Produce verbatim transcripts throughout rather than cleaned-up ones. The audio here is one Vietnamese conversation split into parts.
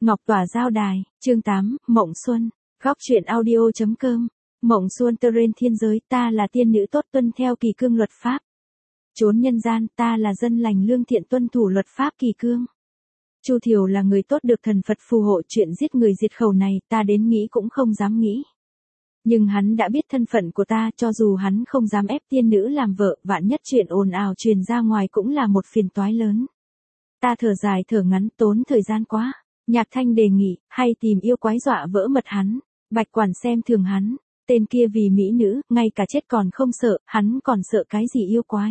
Ngọc Tỏa giao đài, chương tám, Mộng Xuân, góc truyện audio.com, Mộng Xuân tơ rên thiên giới, ta là tiên nữ tốt tuân theo kỳ cương luật pháp. Trốn nhân gian, ta là dân lành lương thiện tuân thủ luật pháp kỳ cương. Chu Thiều là người tốt được thần Phật phù hộ, chuyện giết người diệt khẩu này, ta đến nghĩ cũng không dám nghĩ. Nhưng hắn đã biết thân phận của ta, cho dù hắn không dám ép tiên nữ làm vợ, vạn nhất chuyện ồn ào truyền ra ngoài cũng là một phiền toái lớn. Ta thở dài thở ngắn, tốn thời gian quá. Nhạc Thanh đề nghị, hay tìm yêu quái dọa vỡ mật hắn. Bạch Quản xem thường hắn, tên kia vì mỹ nữ, ngay cả chết còn không sợ, hắn còn sợ cái gì yêu quái.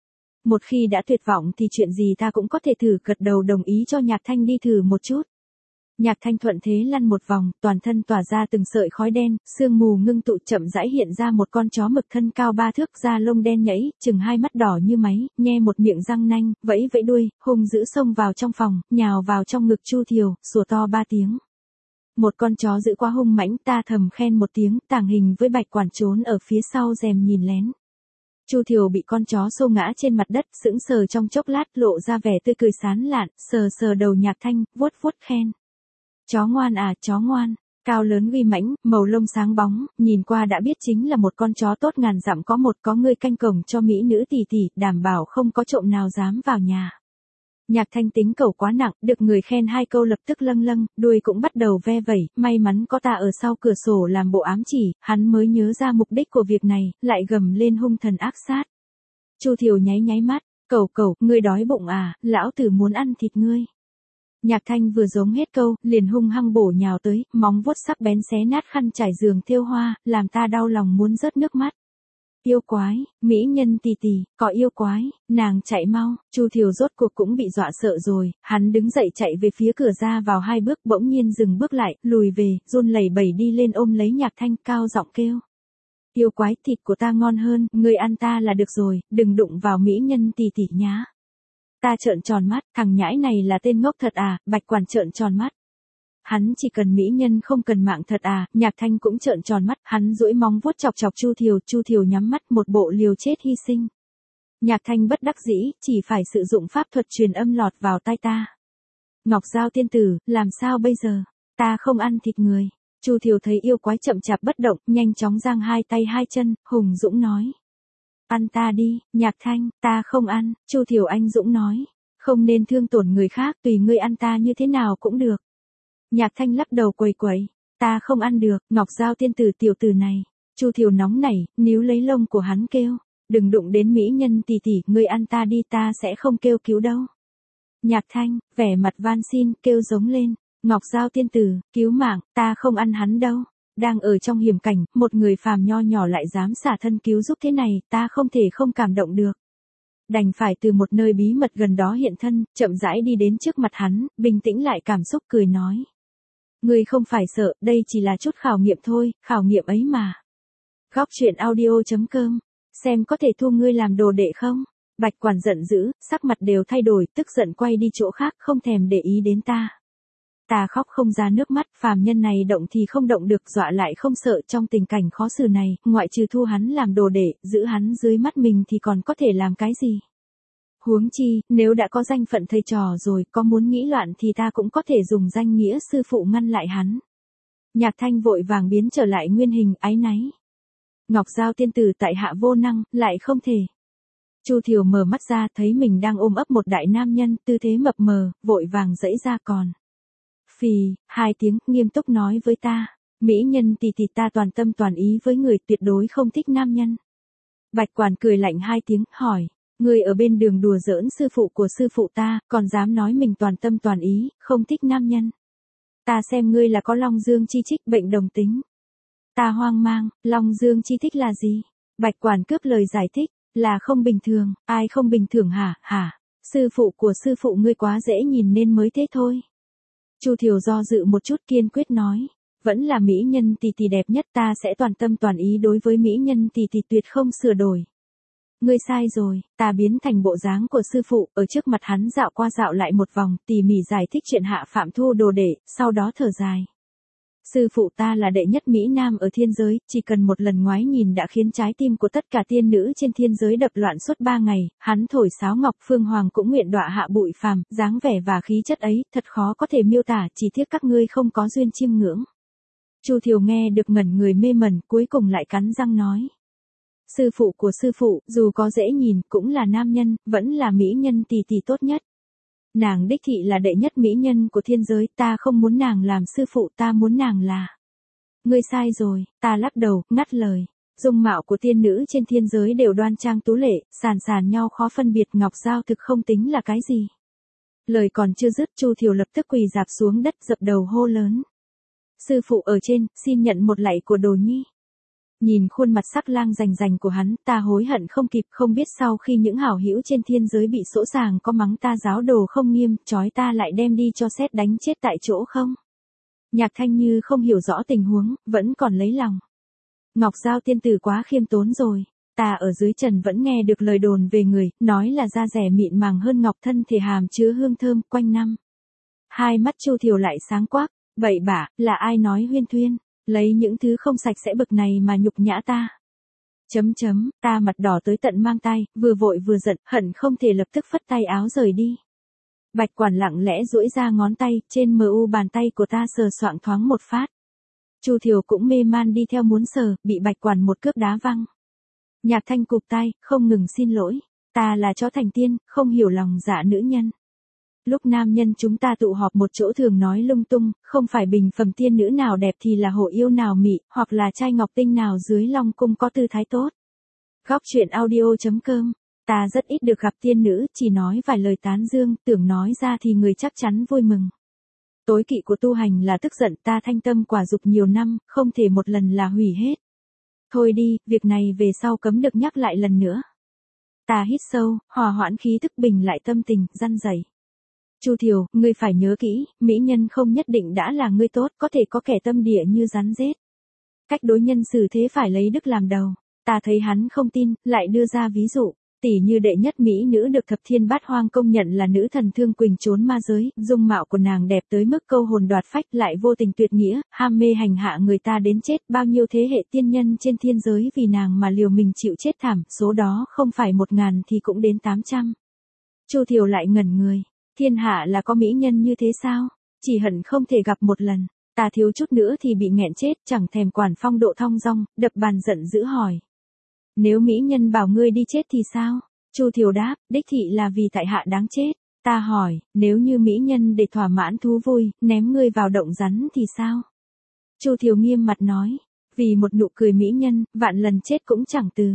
Một khi đã tuyệt vọng thì chuyện gì ta cũng có thể thử, gật đầu đồng ý cho Nhạc Thanh đi thử một chút. Nhạc Thanh thuận thế lăn một vòng, toàn thân tỏa ra từng sợi khói đen, sương mù ngưng tụ, chậm rãi hiện ra một con chó mực thân cao ba thước, da lông đen nhẫy, chừng hai mắt đỏ như máy, nhe một miệng răng nanh, vẫy vẫy đuôi, hung dữ xông vào trong phòng, nhào vào trong ngực Chu Thiều, sủa to ba tiếng. Một con chó dữ quá hung mãnh, ta thầm khen một tiếng, tàng hình với Bạch Quản trốn ở phía sau rèm nhìn lén. Chu Thiều bị con chó xô ngã trên mặt đất, sững sờ trong chốc lát, lộ ra vẻ tươi cười sán lạn, sờ sờ đầu Nhạc Thanh, vuốt vuốt khen. Chó ngoan à, chó ngoan, cao lớn uy mãnh, màu lông sáng bóng, nhìn qua đã biết chính là một con chó tốt, ngàn dặm có một, có người canh cổng cho mỹ nữ tỷ tỷ, đảm bảo không có trộm nào dám vào nhà. Nhạc Thanh tính cẩu quá nặng, được người khen hai câu lập tức lâng lâng, đuôi cũng bắt đầu ve vẩy, may mắn có ta ở sau cửa sổ làm bộ ám chỉ, hắn mới nhớ ra mục đích của việc này, lại gầm lên hung thần ác sát. Chu Thiều nháy nháy mắt, cẩu cẩu, ngươi đói bụng à, lão tử muốn ăn thịt ngươi. Nhạc Thanh vừa giống hết câu, liền hung hăng bổ nhào tới, móng vuốt sắc bén xé nát khăn trải giường thêu hoa, làm ta đau lòng muốn rớt nước mắt. Yêu quái, mỹ nhân tì tì, có yêu quái, nàng chạy mau. Chu Thiều rốt cuộc cũng bị dọa sợ rồi, hắn đứng dậy chạy về phía cửa ra vào hai bước, bỗng nhiên dừng bước lại, lùi về, run lẩy bẩy đi lên ôm lấy Nhạc Thanh, cao giọng kêu. Yêu quái, thịt của ta ngon hơn, ngươi ăn ta là được rồi, đừng đụng vào mỹ nhân tì tì nhá. Ta trợn tròn mắt, thằng nhãi này là tên ngốc thật à, Bạch Quản trợn tròn mắt. Hắn chỉ cần mỹ nhân không cần mạng thật à, Nhạc Thanh cũng trợn tròn mắt, hắn duỗi móng vuốt chọc chọc Chu Thiều, Chu Thiều nhắm mắt, một bộ liều chết hy sinh. Nhạc Thanh bất đắc dĩ, chỉ phải sử dụng pháp thuật truyền âm lọt vào tai ta. Ngọc Giao tiên tử, làm sao bây giờ, ta không ăn thịt người. Chu Thiều thấy yêu quái chậm chạp bất động, nhanh chóng giang hai tay hai chân, hùng dũng nói. Ăn ta đi, Nhạc Thanh, ta không ăn. Chu Thiều anh dũng nói. Không nên thương tổn người khác, tùy ngươi ăn ta như thế nào cũng được. Nhạc Thanh lắc đầu quầy quầy. Ta không ăn được, Ngọc Giao tiên tử tiểu tử này. Chu Thiều nóng nảy, níu lấy lông của hắn kêu. Đừng đụng đến mỹ nhân tỷ tỷ, ngươi ăn ta đi, ta sẽ không kêu cứu đâu. Nhạc Thanh, vẻ mặt van xin, kêu giống lên. Ngọc Giao tiên tử, cứu mạng, ta không ăn hắn đâu. Đang ở trong hiểm cảnh, một người phàm nho nhỏ lại dám xả thân cứu giúp thế này, ta không thể không cảm động được. Đành phải từ một nơi bí mật gần đó hiện thân, chậm rãi đi đến trước mặt hắn, bình tĩnh lại cảm xúc cười nói. Ngươi không phải sợ, đây chỉ là chút khảo nghiệm thôi, khảo nghiệm ấy mà. Góc truyện audio.com, xem có thể thu ngươi làm đồ đệ không? Bạch Quản giận dữ, sắc mặt đều thay đổi, tức giận quay đi chỗ khác, không thèm để ý đến ta. Ta khóc không ra nước mắt, phàm nhân này động thì không động được, dọa lại không sợ, trong tình cảnh khó xử này, ngoại trừ thu hắn làm đồ đệ, giữ hắn dưới mắt mình thì còn có thể làm cái gì. Huống chi, nếu đã có danh phận thầy trò rồi, có muốn nghĩ loạn thì ta cũng có thể dùng danh nghĩa sư phụ ngăn lại hắn. Nhạc Thanh vội vàng biến trở lại nguyên hình, áy náy. Ngọc Giao tiên tử tại hạ vô năng, lại không thể. Chu Thiều mở mắt ra, thấy mình đang ôm ấp một đại nam nhân, tư thế mập mờ, vội vàng giãy ra còn. Phì, hai tiếng, nghiêm túc nói với ta. Mỹ nhân tỷ tỷ, ta toàn tâm toàn ý với người, tuyệt đối không thích nam nhân. Bạch Quản cười lạnh hai tiếng, hỏi. Người ở bên đường đùa giỡn sư phụ của sư phụ ta, còn dám nói mình toàn tâm toàn ý, không thích nam nhân. Ta xem ngươi là có Long Dương chi trích, bệnh đồng tính. Ta hoang mang, Long Dương chi thích là gì? Bạch Quản cướp lời giải thích, là không bình thường, ai không bình thường hả, hả? Sư phụ của sư phụ ngươi quá dễ nhìn nên mới thế thôi. Chu Thiều do dự một chút, kiên quyết nói. Vẫn là mỹ nhân tỷ tỷ đẹp nhất, ta sẽ toàn tâm toàn ý đối với mỹ nhân tỷ tỷ, tuyệt không sửa đổi. Ngươi sai rồi, ta biến thành bộ dáng của sư phụ, ở trước mặt hắn dạo qua dạo lại một vòng, tỉ mỉ giải thích chuyện hạ phạm thu đồ đệ, sau đó thở dài. Sư phụ ta là đệ nhất Mỹ Nam ở thiên giới, chỉ cần một lần ngoái nhìn đã khiến trái tim của tất cả tiên nữ trên thiên giới đập loạn suốt ba ngày, hắn thổi sáo ngọc Phương Hoàng cũng nguyện đọa hạ bụi phàm, dáng vẻ và khí chất ấy, thật khó có thể miêu tả, chỉ tiếc các ngươi không có duyên chiêm ngưỡng. Chu Thiều nghe được ngẩn người mê mẩn, cuối cùng lại cắn răng nói. Sư phụ của sư phụ, dù có dễ nhìn, cũng là nam nhân, vẫn là mỹ nhân tỷ tỷ tốt nhất. Nàng đích thị là đệ nhất mỹ nhân của thiên giới, ta không muốn nàng làm sư phụ, ta muốn nàng là. Ngươi sai rồi, ta lắc đầu, ngắt lời. Dung mạo của tiên nữ trên thiên giới đều đoan trang tú lệ, sàn sàn nhau khó phân biệt, ngọc giao thực không tính là cái gì. Lời còn chưa dứt, Chu Thiều lập tức quỳ rạp xuống đất dập đầu hô lớn. Sư phụ ở trên, xin nhận một lạy của đồ nhi. Nhìn khuôn mặt sắc lang rành rành của hắn, ta hối hận không kịp, không biết sau khi những hảo hữu trên thiên giới bị sỗ sàng có mắng ta giáo đồ không nghiêm, trói ta lại đem đi cho sét đánh chết tại chỗ không? Nhạc Thanh Như không hiểu rõ tình huống, vẫn còn lấy lòng. Ngọc Giao tiên tử quá khiêm tốn rồi, ta ở dưới trần vẫn nghe được lời đồn về người, nói là da rẻ mịn màng hơn ngọc, thân thể hàm chứa hương thơm quanh năm. Hai mắt Chu Thiều lại sáng quắc, bậy bạ, là ai nói huyên thuyên? Lấy những thứ không sạch sẽ bực này mà nhục nhã ta. Chấm chấm, ta mặt đỏ tới tận mang tay, vừa vội vừa giận, hận không thể lập tức phất tay áo rời đi. Bạch Quản lặng lẽ duỗi ra ngón tay, trên mờ u bàn tay của ta sờ soạng thoáng một phát. Chu Thiều cũng mê man đi theo muốn sờ, bị Bạch Quản một cước đá văng. Nhạc Thanh cụp tay, không ngừng xin lỗi, ta là chó thành tiên, không hiểu lòng dạ nữ nhân. Lúc nam nhân chúng ta tụ họp một chỗ thường nói lung tung, không phải bình phẩm tiên nữ nào đẹp thì là hổ yêu nào mị, hoặc là trai ngọc tinh nào dưới long cung có tư thái tốt. Góc truyện audio chấm com, ta rất ít được gặp tiên nữ, chỉ nói vài lời tán dương, tưởng nói ra thì người chắc chắn vui mừng. Tối kỵ của tu hành là tức giận, ta thanh tâm quả dục nhiều năm, không thể một lần là hủy hết. Thôi đi, việc này về sau cấm được nhắc lại lần nữa. Ta hít sâu, hòa hoãn khí thức bình lại tâm tình, răn rẩy. Chu Thiều, ngươi phải nhớ kỹ, mỹ nhân không nhất định đã là ngươi tốt, có thể có kẻ tâm địa như rắn rết. Cách đối nhân xử thế phải lấy đức làm đầu. Ta thấy hắn không tin, lại đưa ra ví dụ, tỷ như đệ nhất mỹ nữ được thập thiên bát hoang công nhận là nữ thần Thương Quỳnh trốn ma giới, dung mạo của nàng đẹp tới mức câu hồn đoạt phách, lại vô tình tuyệt nghĩa, ham mê hành hạ người ta đến chết, bao nhiêu thế hệ tiên nhân trên thiên giới vì nàng mà liều mình chịu chết thảm, số đó không phải một ngàn thì cũng đến tám trăm. Chu Thiều lại ngẩn người. Thiên hạ là có mỹ nhân như thế sao? Chỉ hận không thể gặp một lần. Ta thiếu chút nữa thì bị nghẹn chết, chẳng thèm quản phong độ thong dong, đập bàn giận dữ hỏi. Nếu mỹ nhân bảo ngươi đi chết thì sao? Chu Thiều đáp, đích thị là vì tại hạ đáng chết. Ta hỏi, nếu như mỹ nhân để thỏa mãn thú vui, ném ngươi vào động rắn thì sao? Chu Thiều nghiêm mặt nói, vì một nụ cười mỹ nhân, vạn lần chết cũng chẳng từ.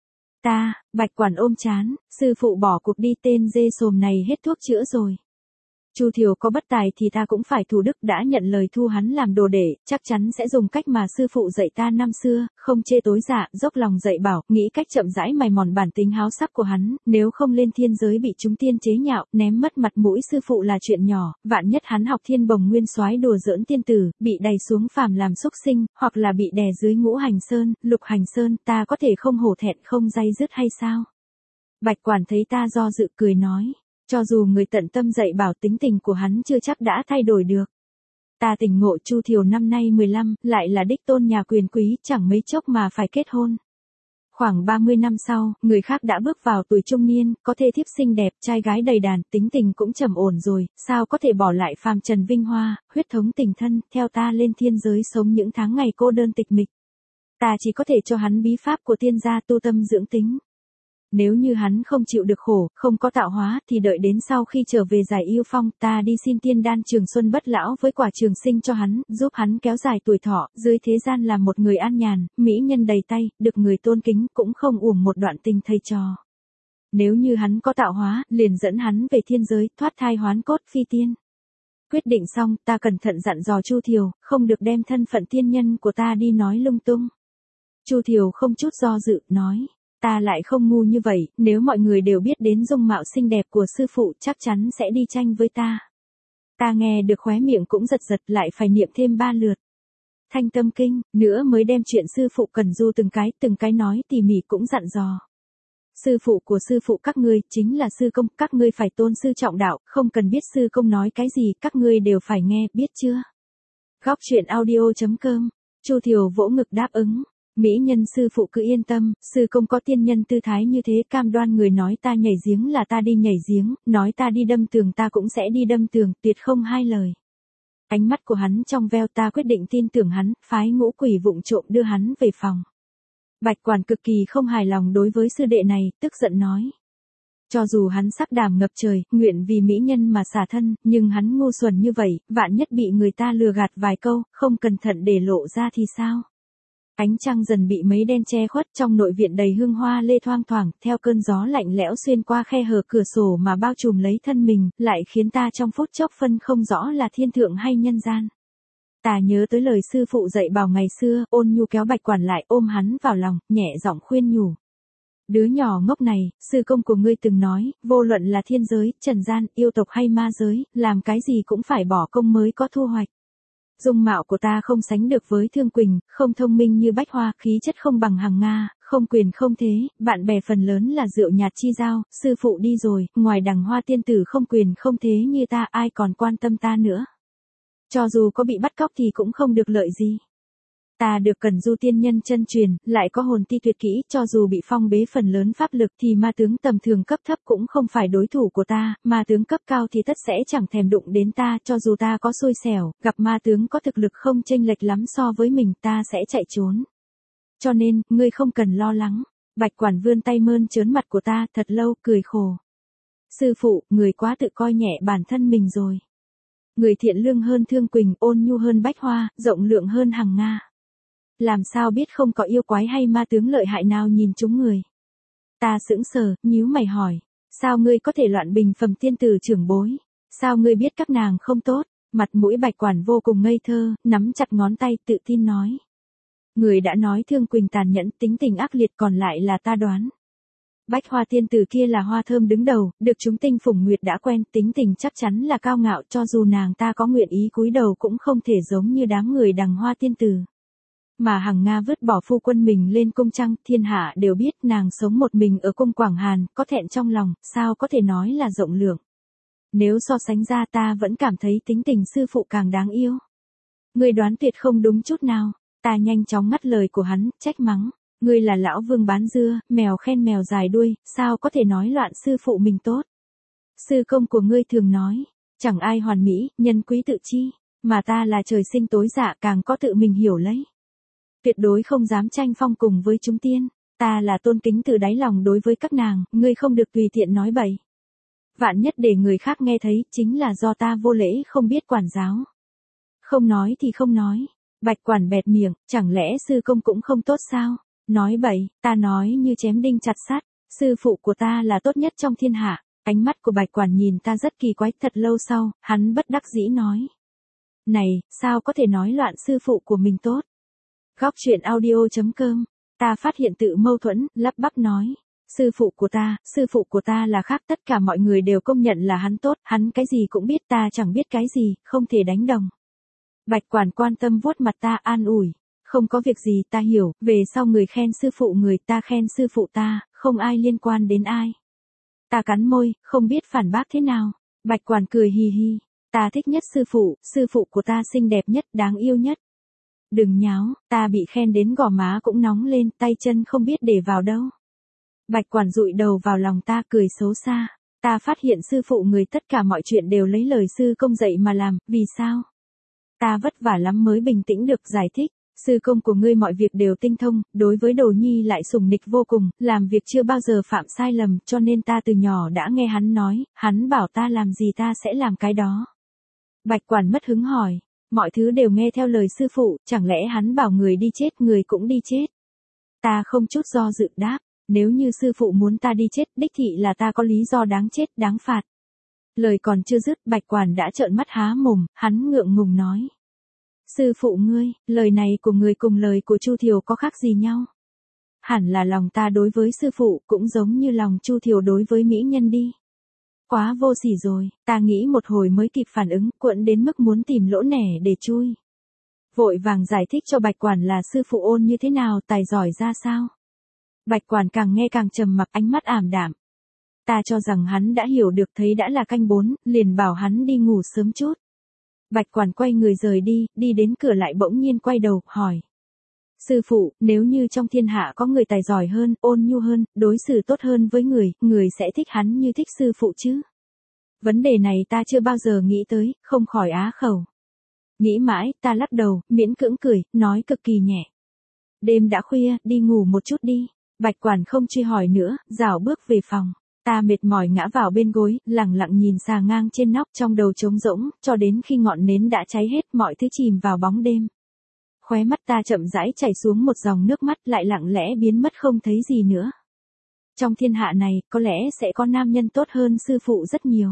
Ta, Bạch Quản ôm chán, sư phụ bỏ cuộc đi, tên dê sồm này hết thuốc chữa rồi. Chu Thiều có bất tài thì ta cũng phải thủ đức, đã nhận lời thu hắn làm đồ đệ, chắc chắn sẽ dùng cách mà sư phụ dạy ta năm xưa, không chê tối dạ, dốc lòng dạy bảo, nghĩ cách chậm rãi mài mòn bản tính háo sắc của hắn, nếu không lên thiên giới bị chúng tiên chế nhạo, ném mất mặt mũi sư phụ là chuyện nhỏ, vạn nhất hắn học thiên bồng nguyên soái đùa giỡn tiên tử, bị đày xuống phàm làm xúc sinh, hoặc là bị đè dưới ngũ hành sơn, lục hành sơn, ta có thể không hổ thẹn không day dứt hay sao? Bạch Quản thấy ta do dự cười nói. Cho dù người tận tâm dạy bảo, tính tình của hắn chưa chắc đã thay đổi được. Ta tỉnh ngộ Chu Thiều năm nay mười lăm, lại là đích tôn nhà quyền quý, chẳng mấy chốc mà phải kết hôn. Khoảng ba mươi năm sau, người khác đã bước vào tuổi trung niên, có thê thiếp xinh đẹp, trai gái đầy đàn, tính tình cũng trầm ổn rồi, sao có thể bỏ lại phàm trần vinh hoa, huyết thống tình thân, theo ta lên thiên giới sống những tháng ngày cô đơn tịch mịch. Ta chỉ có thể cho hắn bí pháp của tiên gia tu tâm dưỡng tính. Nếu như hắn không chịu được khổ, không có tạo hóa, thì đợi đến sau khi trở về giải yêu phong, ta đi xin tiên đan trường xuân bất lão với quả trường sinh cho hắn, giúp hắn kéo dài tuổi thọ, dưới thế gian làm một người an nhàn, mỹ nhân đầy tay, được người tôn kính, cũng không uổng một đoạn tình thầy trò. Nếu như hắn có tạo hóa, liền dẫn hắn về thiên giới, thoát thai hoán cốt phi tiên. Quyết định xong, ta cẩn thận dặn dò Chu Thiều, không được đem thân phận tiên nhân của ta đi nói lung tung. Chu Thiều không chút do dự, nói. Ta lại không ngu như vậy, nếu mọi người đều biết đến dung mạo xinh đẹp của sư phụ chắc chắn sẽ đi tranh với ta. Ta nghe được khóe miệng cũng giật giật, lại phải niệm thêm ba lượt. Thanh Tâm Kinh, nữa mới đem chuyện sư phụ Cần Du từng cái, từng cái nói tỉ mỉ, cũng dặn dò. Sư phụ của sư phụ các ngươi chính là sư công, các ngươi phải tôn sư trọng đạo, không cần biết sư công nói cái gì, các ngươi đều phải nghe, biết chưa? Góc chuyện audio chấm com. Chu Thiều vỗ ngực đáp ứng. Mỹ nhân sư phụ cứ yên tâm, sư công có tiên nhân tư thái như thế, cam đoan người nói ta nhảy giếng là ta đi nhảy giếng, nói ta đi đâm tường ta cũng sẽ đi đâm tường, tuyệt không hai lời. Ánh mắt của hắn trong veo, ta quyết định tin tưởng hắn, phái ngũ quỷ vụng trộm đưa hắn về phòng. Bạch Quản cực kỳ không hài lòng đối với sư đệ này, tức giận nói. Cho dù hắn sắc đảm ngập trời, nguyện vì mỹ nhân mà xả thân, nhưng hắn ngu xuẩn như vậy, vạn nhất bị người ta lừa gạt vài câu, không cẩn thận để lộ ra thì sao? Ánh trăng dần bị mấy đen che khuất, trong nội viện đầy hương hoa lê thoang thoảng, theo cơn gió lạnh lẽo xuyên qua khe hở cửa sổ mà bao trùm lấy thân mình, lại khiến ta trong phút chốc phân không rõ là thiên thượng hay nhân gian. Ta nhớ tới lời sư phụ dạy bảo ngày xưa, ôn nhu kéo Bạch Quản lại ôm hắn vào lòng, nhẹ giọng khuyên nhủ. Đứa nhỏ ngốc này, sư công của ngươi từng nói, vô luận là thiên giới, trần gian, yêu tộc hay ma giới, làm cái gì cũng phải bỏ công mới có thu hoạch. Dung mạo của ta không sánh được với Thương Quỳnh, không thông minh như Bách Hoa, khí chất không bằng Hằng Nga, không quyền không thế, bạn bè phần lớn là rượu nhạt chi giao, sư phụ đi rồi, ngoài Đằng Hoa tiên tử không quyền không thế như ta, ai còn quan tâm ta nữa. Cho dù có bị bắt cóc thì cũng không được lợi gì. Ta được Cẩn Du tiên nhân chân truyền, lại có hồn ti tuyệt kỹ, cho dù bị phong bế phần lớn pháp lực thì ma tướng tầm thường cấp thấp cũng không phải đối thủ của ta, ma tướng cấp cao thì tất sẽ chẳng thèm đụng đến ta, cho dù ta có xui xẻo, gặp ma tướng có thực lực không chênh lệch lắm so với mình, ta sẽ chạy trốn. Cho nên, ngươi không cần lo lắng. Bạch Quản vươn tay mơn trớn mặt của ta, thật lâu, cười khổ. Sư phụ, người quá tự coi nhẹ bản thân mình rồi. Người thiện lương hơn Thương Quỳnh, ôn nhu hơn Bách Hoa, rộng lượng hơn Hằng Nga. Làm sao biết không có yêu quái hay ma tướng lợi hại nào nhìn chúng người. Ta sững sờ, nhíu mày hỏi. Sao ngươi có thể loạn bình phẩm tiên tử trưởng bối? Sao ngươi biết các nàng không tốt? Mặt mũi Bạch Quản vô cùng ngây thơ, nắm chặt ngón tay tự tin nói. Người đã nói Thương Quỳnh tàn nhẫn, tính tình ác liệt, còn lại là ta đoán. Bách Hoa tiên tử kia là hoa thơm đứng đầu, được chúng tinh phủng nguyệt đã quen, tính tình chắc chắn là cao ngạo, cho dù nàng ta có nguyện ý cúi đầu cũng không thể giống như đám người Đằng Hoa tiên tử. Mà Hằng Nga vứt bỏ phu quân mình lên cung trăng, thiên hạ đều biết nàng sống một mình ở cung Quảng Hàn, có thẹn trong lòng, sao có thể nói là rộng lượng. Nếu so sánh ra ta vẫn cảm thấy tính tình sư phụ càng đáng yêu. Ngươi đoán tuyệt không đúng chút nào, ta nhanh chóng ngắt lời của hắn, trách mắng. Ngươi là lão vương bán dưa, mèo khen mèo dài đuôi, sao có thể nói loạn sư phụ mình tốt. Sư công của ngươi thường nói, chẳng ai hoàn mỹ, nhân quý tự chi, mà ta là trời sinh tối dạ, càng có tự mình hiểu lấy. Tuyệt đối không dám tranh phong cùng với chúng tiên, ta là tôn kính từ đáy lòng đối với các nàng, ngươi không được tùy tiện nói bậy. Vạn nhất để người khác nghe thấy, chính là do ta vô lễ không biết quản giáo. Không nói thì không nói. Bạch Quản bẹt miệng, chẳng lẽ sư công cũng không tốt sao? Nói bậy, ta nói như chém đinh chặt sắt, sư phụ của ta là tốt nhất trong thiên hạ. Ánh mắt của Bạch Quản nhìn ta rất kỳ quái, thật lâu sau, hắn bất đắc dĩ nói. Này, sao có thể nói loạn sư phụ của mình tốt? Góc chuyện audio chấm com. Ta phát hiện tự mâu thuẫn, lắp bắp nói. Sư phụ của ta, sư phụ của ta là khác, tất cả mọi người đều công nhận là hắn tốt, hắn cái gì cũng biết, ta chẳng biết cái gì, không thể đánh đồng. Bạch Quản quan tâm vuốt mặt ta, an ủi. Không có việc gì, ta hiểu, về sau người khen sư phụ người, ta khen sư phụ ta, không ai liên quan đến ai. Ta cắn môi, không biết phản bác thế nào. Bạch Quản cười hì hì. Ta thích nhất sư phụ, sư phụ của ta xinh đẹp nhất, đáng yêu nhất. Đừng nháo, ta bị khen đến gò má cũng nóng lên, tay chân không biết để vào đâu. Bạch Quản dụi đầu vào lòng ta, cười xấu xa. Ta phát hiện sư phụ người tất cả mọi chuyện đều lấy lời sư công dạy mà làm, vì sao? Ta vất vả lắm mới bình tĩnh được giải thích. Sư công của ngươi mọi việc đều tinh thông, đối với Đồ Nhi lại sủng nịch vô cùng, làm việc chưa bao giờ phạm sai lầm, cho nên ta từ nhỏ đã nghe hắn nói, hắn bảo ta làm gì ta sẽ làm cái đó. Bạch Quản mất hứng hỏi, mọi thứ đều nghe theo lời sư phụ, chẳng lẽ hắn bảo người đi chết, người cũng đi chết? Ta không chút do dự đáp, nếu như sư phụ muốn ta đi chết, đích thị là ta có lý do đáng chết, đáng phạt. Lời còn chưa dứt, Bạch Quản đã trợn mắt há mồm, hắn ngượng ngùng nói. Sư phụ ngươi, lời này của người cùng lời của Chu Thiều có khác gì nhau? Hẳn là lòng ta đối với sư phụ cũng giống như lòng Chu Thiều đối với mỹ nhân đi. Quá vô sỉ rồi, ta nghĩ một hồi mới kịp phản ứng, cuộn đến mức muốn tìm lỗ nẻ để chui. Vội vàng giải thích cho Bạch Quản là sư phụ ôn như thế nào, tài giỏi ra sao. Bạch Quản càng nghe càng trầm mặc, ánh mắt ảm đạm. Ta cho rằng hắn đã hiểu được, thấy đã là canh bốn, liền bảo hắn đi ngủ sớm chút. Bạch quản quay người rời đi, đi đến cửa lại bỗng nhiên quay đầu, hỏi. Sư phụ, nếu như trong thiên hạ có người tài giỏi hơn, ôn nhu hơn, đối xử tốt hơn với người, người sẽ thích hắn như thích sư phụ chứ? Vấn đề này ta chưa bao giờ nghĩ tới, không khỏi á khẩu. Nghĩ mãi, ta lắc đầu, miễn cưỡng cười, nói cực kỳ nhẹ. Đêm đã khuya, đi ngủ một chút đi. Bạch quản không truy hỏi nữa, rảo bước về phòng. Ta mệt mỏi ngã vào bên gối, lẳng lặng nhìn xà ngang trên nóc trong đầu trống rỗng, cho đến khi ngọn nến đã cháy hết mọi thứ chìm vào bóng đêm. Khóe mắt ta chậm rãi chảy xuống một dòng nước mắt lại lặng lẽ biến mất không thấy gì nữa. Trong thiên hạ này, có lẽ sẽ có nam nhân tốt hơn sư phụ rất nhiều.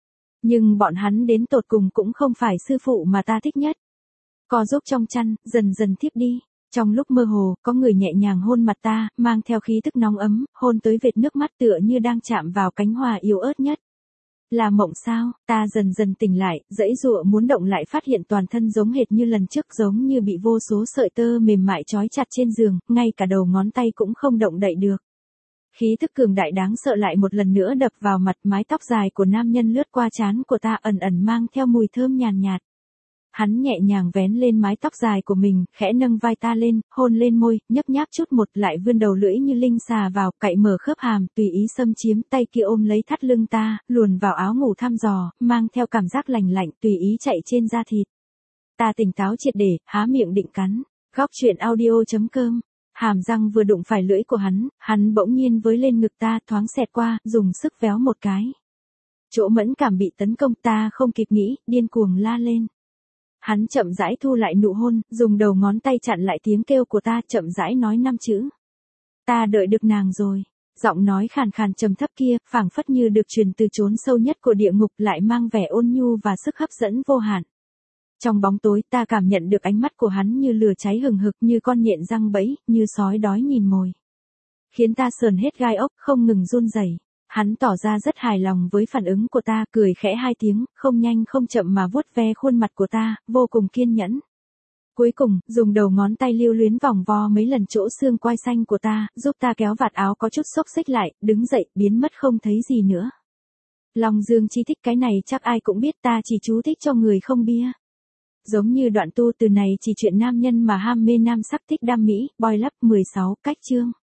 Nhưng bọn hắn đến tột cùng cũng không phải sư phụ mà ta thích nhất. Co giúp trong chăn, dần dần thiếp đi. Trong lúc mơ hồ, có người nhẹ nhàng hôn mặt ta, mang theo khí tức nóng ấm, hôn tới vệt nước mắt tựa như đang chạm vào cánh hoa yếu ớt nhất. Là mộng sao? Ta dần dần tỉnh lại, dãy dụa muốn động lại phát hiện toàn thân giống hệt như lần trước, giống như bị vô số sợi tơ mềm mại trói chặt trên giường, ngay cả đầu ngón tay cũng không động đậy được. Khí thức cường đại đáng sợ lại một lần nữa đập vào mặt, mái tóc dài của nam nhân lướt qua trán của ta ẩn ẩn mang theo mùi thơm nhàn nhạt, nhạt. Hắn nhẹ nhàng vén lên mái tóc dài của mình, khẽ nâng vai ta lên, hôn lên môi, nhấp nháp chút một, lại vươn đầu lưỡi như linh xà vào, cạy mở khớp hàm, tùy ý xâm chiếm, tay kia ôm lấy thắt lưng ta, luồn vào áo ngủ thăm dò, mang theo cảm giác lành lạnh, tùy ý chạy trên da thịt. Ta tỉnh táo triệt để, há miệng định cắn. Góc truyện audio chấm com. Hàm răng vừa đụng phải lưỡi của hắn, hắn bỗng nhiên với lên ngực ta, thoáng xẹt qua, dùng sức véo một cái. Chỗ mẫn cảm bị tấn công, ta không kịp nghĩ, điên cuồng la lên. Hắn chậm rãi thu lại nụ hôn, dùng đầu ngón tay chặn lại tiếng kêu của ta, chậm rãi nói năm chữ. Ta đợi được nàng rồi. Giọng nói khàn khàn trầm thấp kia, phảng phất như được truyền từ chốn sâu nhất của địa ngục, lại mang vẻ ôn nhu và sức hấp dẫn vô hạn. Trong bóng tối, ta cảm nhận được ánh mắt của hắn như lửa cháy hừng hực, như con nhện răng bẫy, như sói đói nhìn mồi. Khiến ta sờn hết gai ốc, không ngừng run rẩy. Hắn tỏ ra rất hài lòng với phản ứng của ta, cười khẽ hai tiếng, không nhanh không chậm mà vuốt ve khuôn mặt của ta, vô cùng kiên nhẫn. Cuối cùng, dùng đầu ngón tay lưu luyến vòng vo mấy lần chỗ xương quai xanh của ta, giúp ta kéo vạt áo có chút xốc xích lại, đứng dậy, biến mất không thấy gì nữa. Long Dương chi thích cái này chắc ai cũng biết, ta chỉ chú thích cho người không bia. Giống như đoạn tu từ này chỉ chuyện nam nhân mà ham mê nam sắc thích đam mỹ, boy love mười sáu cách chương.